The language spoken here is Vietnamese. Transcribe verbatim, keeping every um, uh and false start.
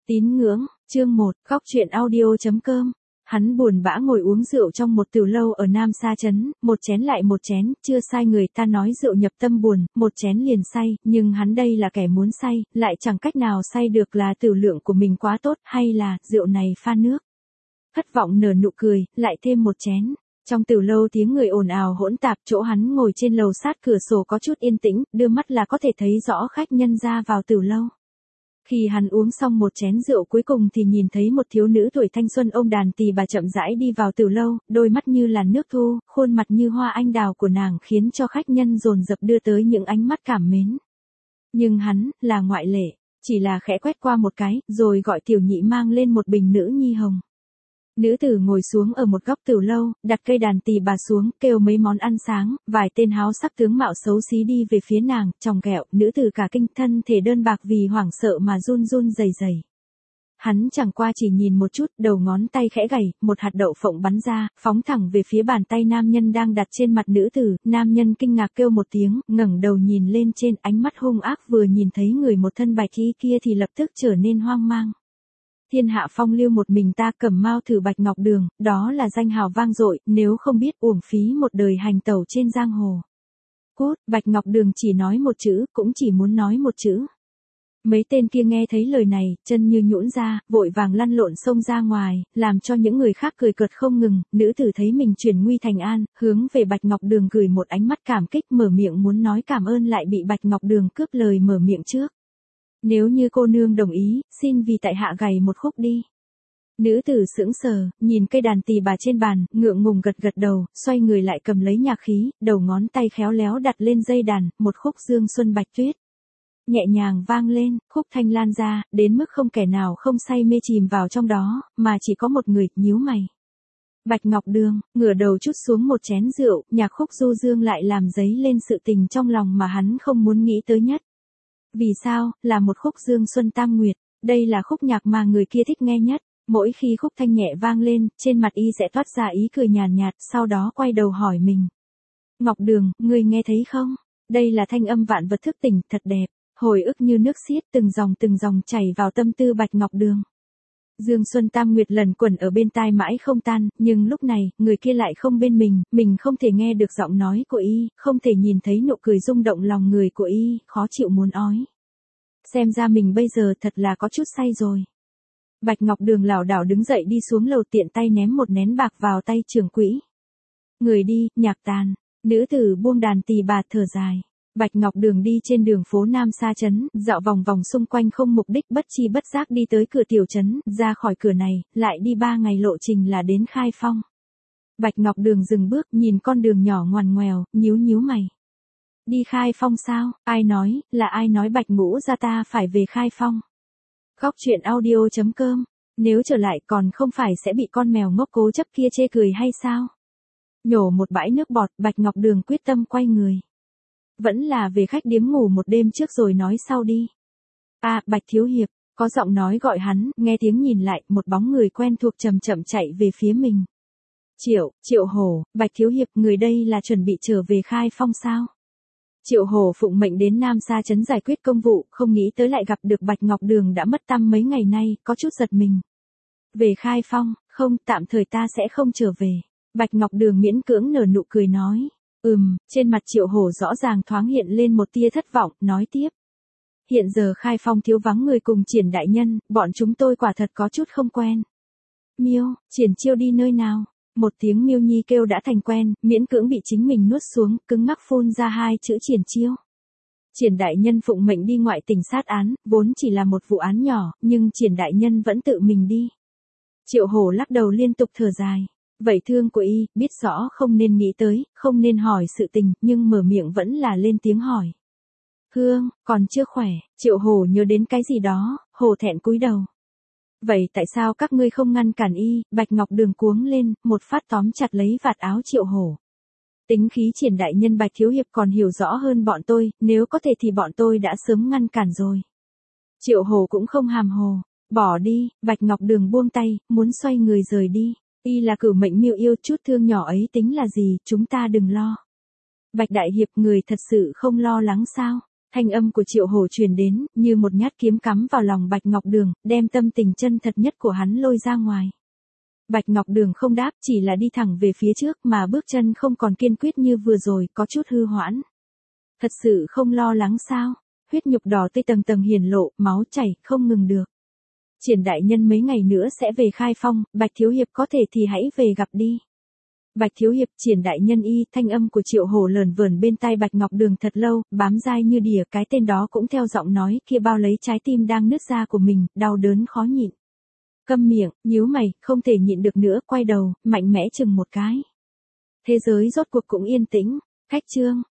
Tín ngưỡng, chương một, góc truyện audio.com. Hắn buồn bã ngồi uống rượu trong một tiểu lâu ở Nam Sa Trấn, một chén lại một chén, chưa sai người ta nói rượu nhập tâm buồn, một chén liền say, nhưng hắn đây là kẻ muốn say, lại chẳng cách nào say được, là tử lượng của mình quá tốt, hay là rượu này pha nước. Thất vọng nở nụ cười, lại thêm một chén. Trong tiểu lâu tiếng người ồn ào hỗn tạp, chỗ hắn ngồi trên lầu sát cửa sổ có chút yên tĩnh, đưa mắt là có thể thấy rõ khách nhân ra vào tiểu lâu. Khi hắn uống xong một chén rượu cuối cùng thì nhìn thấy một thiếu nữ tuổi thanh xuân ôm đàn tỳ bà chậm rãi đi vào tiểu lâu, đôi mắt như làn nước thu, khuôn mặt như hoa anh đào của nàng khiến cho khách nhân dồn dập đưa tới những ánh mắt cảm mến. Nhưng hắn, là ngoại lệ, chỉ là khẽ quét qua một cái, rồi gọi tiểu nhị mang lên một bình nữ nhi hồng. Nữ tử ngồi xuống ở một góc tiểu lâu, đặt cây đàn tỳ bà xuống, kêu mấy món ăn sáng, vài tên háo sắc tướng mạo xấu xí đi về phía nàng, chòng kẹo, nữ tử cả kinh, thân thể đơn bạc vì hoảng sợ mà run run rẩy rẩy. Hắn chẳng qua chỉ nhìn một chút, đầu ngón tay khẽ gảy, một hạt đậu phộng bắn ra, phóng thẳng về phía bàn tay nam nhân đang đặt trên mặt nữ tử, nam nhân kinh ngạc kêu một tiếng, ngẩng đầu nhìn lên trên, ánh mắt hung ác, vừa nhìn thấy người một thân bạch y kia thì lập tức trở nên hoang mang. Thiên hạ phong lưu một mình ta, Cẩm Mao thử Bạch Ngọc Đường, đó là danh hào vang dội, nếu không biết uổng phí một đời hành tẩu trên giang hồ. Cút, Bạch Ngọc Đường chỉ nói một chữ, cũng chỉ muốn nói một chữ. Mấy tên kia nghe thấy lời này, chân như nhũn ra, vội vàng lăn lộn xông ra ngoài, làm cho những người khác cười cợt không ngừng. Nữ tử thấy mình chuyển nguy thành an, hướng về Bạch Ngọc Đường gửi một ánh mắt cảm kích, mở miệng muốn nói cảm ơn lại bị Bạch Ngọc Đường cướp lời mở miệng trước. Nếu như cô nương đồng ý, xin vì tại hạ gảy một khúc đi. Nữ tử sững sờ, nhìn cây đàn tỳ bà trên bàn, ngượng ngùng gật gật đầu, xoay người lại cầm lấy nhạc khí, đầu ngón tay khéo léo đặt lên dây đàn, một khúc Dương Xuân Bạch Tuyết. Nhẹ nhàng vang lên, khúc thanh lan ra, đến mức không kẻ nào không say mê chìm vào trong đó, mà chỉ có một người, nhíu mày. Bạch Ngọc Đường, ngửa đầu trút xuống một chén rượu, nhạc khúc du dương lại làm dấy lên sự tình trong lòng mà hắn không muốn nghĩ tới nhất. Vì sao, là một khúc Dương Xuân Tam Nguyệt, đây là khúc nhạc mà người kia thích nghe nhất, mỗi khi khúc thanh nhẹ vang lên, trên mặt y sẽ toát ra ý cười nhàn nhạt, sau đó quay đầu hỏi mình. Ngọc Đường, ngươi nghe thấy không? Đây là thanh âm vạn vật thức tỉnh, thật đẹp, hồi ức như nước xiết, từng dòng từng dòng chảy vào tâm tư Bạch Ngọc Đường. Dương Xuân Tam Nguyệt lần quẩn ở bên tai mãi không tan, nhưng lúc này, người kia lại không bên mình, mình không thể nghe được giọng nói của y, không thể nhìn thấy nụ cười rung động lòng người của y, khó chịu muốn ói. Xem ra mình bây giờ thật là có chút say rồi. Bạch Ngọc Đường lảo đảo đứng dậy đi xuống lầu, tiện tay ném một nén bạc vào tay trưởng quỹ. Người đi, nhạc tàn, nữ tử buông đàn tỳ bà thở dài. Bạch Ngọc Đường đi trên đường phố Nam Sa Trấn, dạo vòng vòng xung quanh không mục đích, bất chi bất giác đi tới cửa tiểu trấn, ra khỏi cửa này, lại đi ba ngày lộ trình là đến Khai Phong. Bạch Ngọc Đường dừng bước, nhìn con đường nhỏ ngoằn ngoèo, nhíu nhíu mày. Đi Khai Phong sao? Ai nói, là ai nói Bạch Ngũ gia ta phải về Khai Phong? Góc truyện audio.com, nếu trở lại còn không phải sẽ bị con mèo ngốc cố chấp kia chê cười hay sao? Nhổ một bãi nước bọt, Bạch Ngọc Đường quyết tâm quay người. Vẫn là về khách điếm ngủ một đêm trước rồi nói sau đi. À, Bạch Thiếu Hiệp, có giọng nói gọi hắn, nghe tiếng nhìn lại, một bóng người quen thuộc chậm chậm chạy về phía mình. Triệu, Triệu Hổ, Bạch Thiếu Hiệp, người đây là chuẩn bị trở về Khai Phong sao? Triệu Hổ phụng mệnh đến Nam Sa Trấn giải quyết công vụ, không nghĩ tới lại gặp được Bạch Ngọc Đường đã mất tăm mấy ngày nay, có chút giật mình. Về Khai Phong, không, tạm thời ta sẽ không trở về. Bạch Ngọc Đường miễn cưỡng nở nụ cười nói. Ừm, trên mặt Triệu Hổ rõ ràng thoáng hiện lên một tia thất vọng, nói tiếp. Hiện giờ Khai Phong thiếu vắng người cùng Triển đại nhân, bọn chúng tôi quả thật có chút không quen. Miêu, Triển Chiêu đi nơi nào? Một tiếng Miêu Nhi kêu đã thành quen, miễn cưỡng bị chính mình nuốt xuống, cứng ngắc phun ra hai chữ Triển Chiêu. Triển đại nhân phụng mệnh đi ngoại tỉnh sát án, vốn chỉ là một vụ án nhỏ, nhưng Triển đại nhân vẫn tự mình đi. Triệu Hổ lắc đầu liên tục thở dài. Vậy thương của y, biết rõ không nên nghĩ tới, không nên hỏi sự tình, nhưng mở miệng vẫn là lên tiếng hỏi. Hương, còn chưa khỏe, Triệu Hổ nhớ đến cái gì đó, hổ thẹn cúi đầu. Vậy tại sao các ngươi không ngăn cản y? Bạch Ngọc Đường cuống lên, một phát tóm chặt lấy vạt áo Triệu Hổ. Tính khí Triển đại nhân Bạch Thiếu Hiệp còn hiểu rõ hơn bọn tôi, nếu có thể thì bọn tôi đã sớm ngăn cản rồi. Triệu Hổ cũng không hàm hồ, bỏ đi, Bạch Ngọc Đường buông tay, muốn xoay người rời đi. Y là cửu mệnh miêu yêu, chút thương nhỏ ấy tính là gì, chúng ta đừng lo. Bạch Đại Hiệp, người thật sự không lo lắng sao? Thanh âm của Triệu Hổ truyền đến, như một nhát kiếm cắm vào lòng Bạch Ngọc Đường, đem tâm tình chân thật nhất của hắn lôi ra ngoài. Bạch Ngọc Đường không đáp, chỉ là đi thẳng về phía trước mà bước chân không còn kiên quyết như vừa rồi, có chút hư hoãn. Thật sự không lo lắng sao? Huyết nhục đỏ tươi tầng tầng hiển lộ, máu chảy, không ngừng được. Triển đại nhân mấy ngày nữa sẽ về Khai Phong, Bạch thiếu hiệp có thể thì hãy về gặp đi. Bạch thiếu hiệp, Triển đại nhân y, thanh âm của Triệu Hổ lờn vờn bên tai Bạch Ngọc Đường thật lâu, bám dai như đỉa, cái tên đó cũng theo giọng nói kia bao lấy trái tim đang nứt ra của mình, đau đớn khó nhịn. Câm miệng, nhíu mày, không thể nhịn được nữa, quay đầu, mạnh mẽ chừng một cái. Thế giới rốt cuộc cũng yên tĩnh. Khách chương